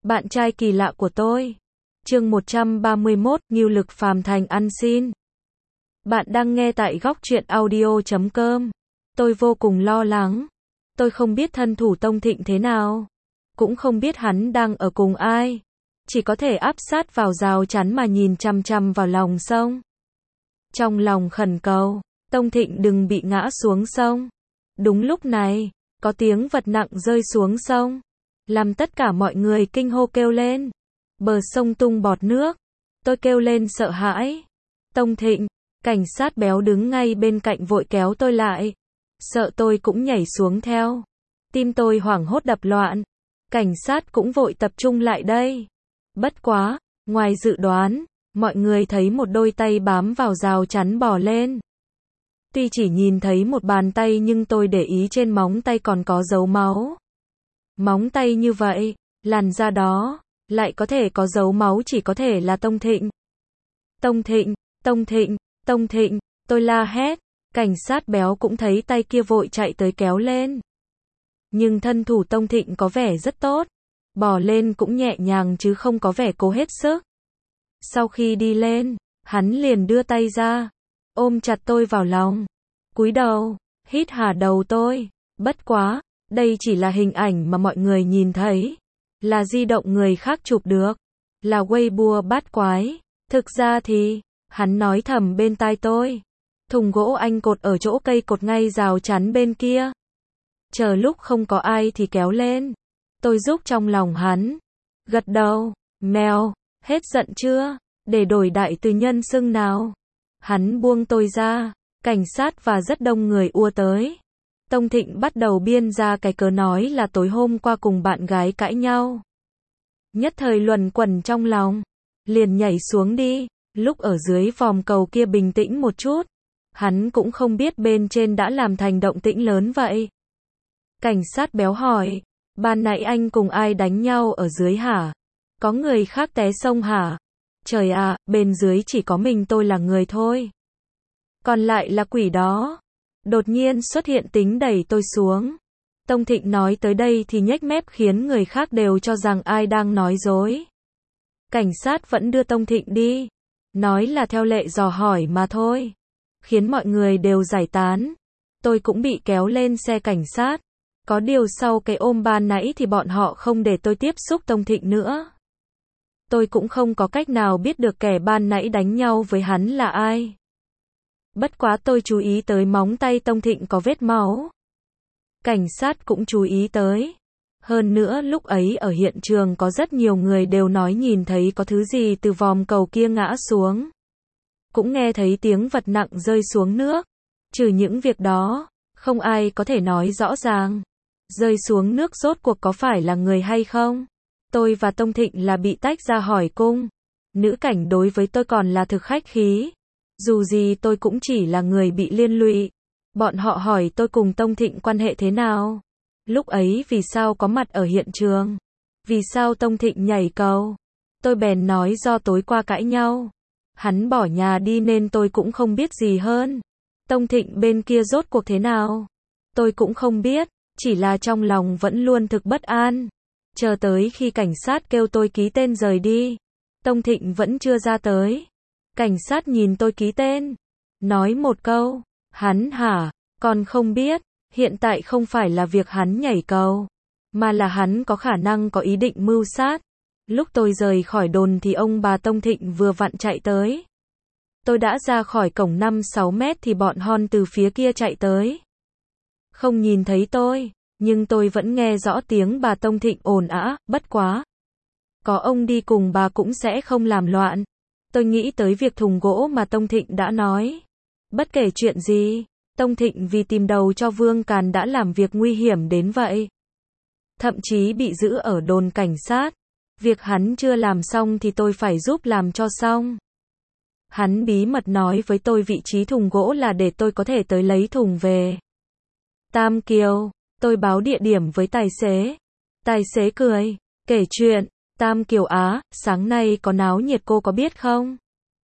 Bạn trai kỳ lạ của tôi. Chương 131, Ngưu Lực Phàm Thành ăn xin. Bạn đang nghe tại góc truyện audio.com. Tôi vô cùng lo lắng. Tôi không biết thân thủ Tông Thịnh thế nào. Cũng không biết hắn đang ở cùng ai. Chỉ có thể áp sát vào rào chắn mà nhìn chằm chằm vào lòng sông. Trong lòng khẩn cầu, Tông Thịnh đừng bị ngã xuống sông. Đúng lúc này, có tiếng vật nặng rơi xuống sông, làm tất cả mọi người kinh hô kêu lên. Bờ sông tung bọt nước. Tôi kêu lên sợ hãi. Tông Thịnh, cảnh sát béo đứng ngay bên cạnh vội kéo tôi lại. Sợ tôi cũng nhảy xuống theo. Tim tôi hoảng hốt đập loạn. Cảnh sát cũng vội tập trung lại đây. Bất quá, ngoài dự đoán, mọi người thấy một đôi tay bám vào rào chắn bò lên. Tuy chỉ nhìn thấy một bàn tay nhưng tôi để ý trên móng tay còn có dấu máu. Móng tay như vậy, làn da đó, lại có thể có dấu máu, chỉ có thể là Tông Thịnh. Tông Thịnh, Tông Thịnh, Tông Thịnh, tôi la hét. Cảnh sát béo cũng thấy tay kia vội chạy tới kéo lên. Nhưng thân thủ Tông Thịnh có vẻ rất tốt. Bò lên cũng nhẹ nhàng chứ không có vẻ cố hết sức. Sau khi đi lên, hắn liền đưa tay ra, ôm chặt tôi vào lòng. Cúi đầu, hít hà đầu tôi. Bất quá, đây chỉ là hình ảnh mà mọi người nhìn thấy. Là di động người khác chụp được. Là Weibo bát quái. Thực ra thì, hắn nói thầm bên tai tôi. Thùng gỗ anh cột ở chỗ cây cột ngay rào chắn bên kia. Chờ lúc không có ai thì kéo lên. Tôi giúp trong lòng hắn. Gật đầu. Mèo, hết giận chưa? Để đổi đại từ nhân xưng nào. Hắn buông tôi ra. Cảnh sát và rất đông người ùa tới. Tông Thịnh bắt đầu biên ra cái cớ nói là tối hôm qua cùng bạn gái cãi nhau. Nhất thời luẩn quẩn trong lòng. Liền nhảy xuống đi. Lúc ở dưới vòm cầu kia bình tĩnh một chút. Hắn cũng không biết bên trên đã làm thành động tĩnh lớn vậy. Cảnh sát béo hỏi. Ban nãy anh cùng ai đánh nhau ở dưới hả? Có người khác té sông hả? Trời ạ, bên dưới chỉ có mình tôi là người thôi. Còn lại là quỷ đó. Đột nhiên xuất hiện tính đẩy tôi xuống. Tông Thịnh nói tới đây thì nhếch mép khiến người khác đều cho rằng ai đang nói dối. Cảnh sát vẫn đưa Tông Thịnh đi. Nói là theo lệ dò hỏi mà thôi. Khiến mọi người đều giải tán. Tôi cũng bị kéo lên xe cảnh sát. Có điều sau cái ôm ban nãy thì bọn họ không để tôi tiếp xúc Tông Thịnh nữa. Tôi cũng không có cách nào biết được kẻ ban nãy đánh nhau với hắn là ai. Bất quá tôi chú ý tới móng tay Tông Thịnh có vết máu. Cảnh sát cũng chú ý tới. Hơn nữa lúc ấy ở hiện trường có rất nhiều người đều nói nhìn thấy có thứ gì từ vòm cầu kia ngã xuống. Cũng nghe thấy tiếng vật nặng rơi xuống nước. Trừ những việc đó, không ai có thể nói rõ ràng. Rơi xuống nước rốt cuộc có phải là người hay không? Tôi và Tông Thịnh là bị tách ra hỏi cung. Nữ cảnh đối với tôi còn là thực khách khí. Dù gì tôi cũng chỉ là người bị liên lụy. Bọn họ hỏi tôi cùng Tông Thịnh quan hệ thế nào? Lúc ấy vì sao có mặt ở hiện trường? Vì sao Tông Thịnh nhảy cầu? Tôi bèn nói do tối qua cãi nhau. Hắn bỏ nhà đi nên tôi cũng không biết gì hơn. Tông Thịnh bên kia rốt cuộc thế nào? Tôi cũng không biết, chỉ là trong lòng vẫn luôn thực bất an. Chờ tới khi cảnh sát kêu tôi ký tên rời đi. Tông Thịnh vẫn chưa ra tới. Cảnh sát nhìn tôi ký tên. Nói một câu. Hắn hả? Còn không biết. Hiện tại không phải là việc hắn nhảy cầu. Mà là hắn có khả năng có ý định mưu sát. Lúc tôi rời khỏi đồn thì ông bà Tông Thịnh vừa vặn chạy tới. Tôi đã ra khỏi cổng 5-6 mét thì bọn hon từ phía kia chạy tới. Không nhìn thấy tôi. Nhưng tôi vẫn nghe rõ tiếng bà Tông Thịnh ồn ào, bất quá. Có ông đi cùng bà cũng sẽ không làm loạn. Tôi nghĩ tới việc thùng gỗ mà Tông Thịnh đã nói. Bất kể chuyện gì, Tông Thịnh vì tìm đầu cho Vương Càn đã làm việc nguy hiểm đến vậy. Thậm chí bị giữ ở đồn cảnh sát. Việc hắn chưa làm xong thì tôi phải giúp làm cho xong. Hắn bí mật nói với tôi vị trí thùng gỗ là để tôi có thể tới lấy thùng về. Tam Kiều. Tôi báo địa điểm với tài xế. Tài xế cười, kể chuyện. Tam Kiều á, sáng nay có náo nhiệt cô có biết không?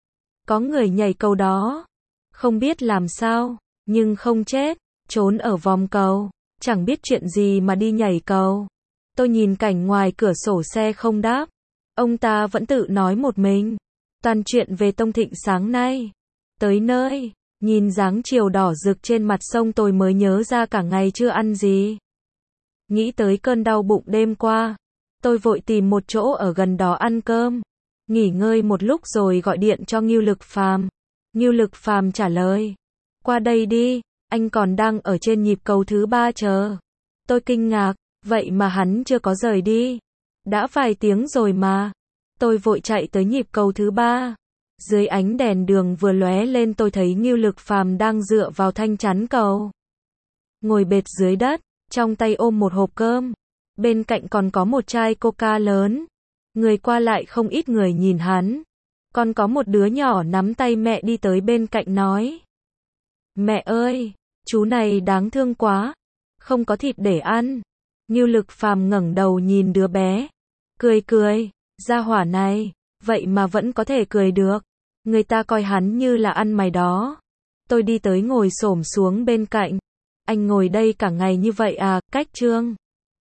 Có người nhảy cầu đó. Không biết làm sao, nhưng không chết. Trốn ở vòm cầu. Chẳng biết chuyện gì mà đi nhảy cầu. Tôi nhìn cảnh ngoài cửa sổ xe không đáp. Ông ta vẫn tự nói một mình. Toàn chuyện về Tông Thịnh sáng nay. Tới nơi, nhìn dáng chiều đỏ rực trên mặt sông tôi mới nhớ ra cả ngày chưa ăn gì. Nghĩ tới cơn đau bụng đêm qua, tôi vội tìm một chỗ ở gần đó ăn cơm. Nghỉ ngơi một lúc rồi gọi điện cho Ngưu Lực Phàm. Ngưu Lực Phàm trả lời. Qua đây đi, anh còn đang ở trên nhịp cầu thứ 3 chờ. Tôi kinh ngạc, vậy mà hắn chưa có rời đi. Đã vài tiếng rồi mà. Tôi vội chạy tới nhịp cầu thứ 3. Dưới ánh đèn đường vừa lóe lên tôi thấy Ngưu Lực Phàm đang dựa vào thanh chắn cầu. Ngồi bệt dưới đất, trong tay ôm một hộp cơm. Bên cạnh còn có một chai coca lớn. Người qua lại không ít người nhìn hắn. Còn có một đứa nhỏ nắm tay mẹ đi tới bên cạnh nói. Mẹ ơi, chú này đáng thương quá. Không có thịt để ăn. Ngưu Lực Phàm ngẩng đầu nhìn đứa bé. Cười cười, gia hỏa này, vậy mà vẫn có thể cười được. Người ta coi hắn như là ăn mày đó. Tôi đi tới ngồi xổm xuống bên cạnh. Anh ngồi đây cả ngày như vậy à, cách Trương.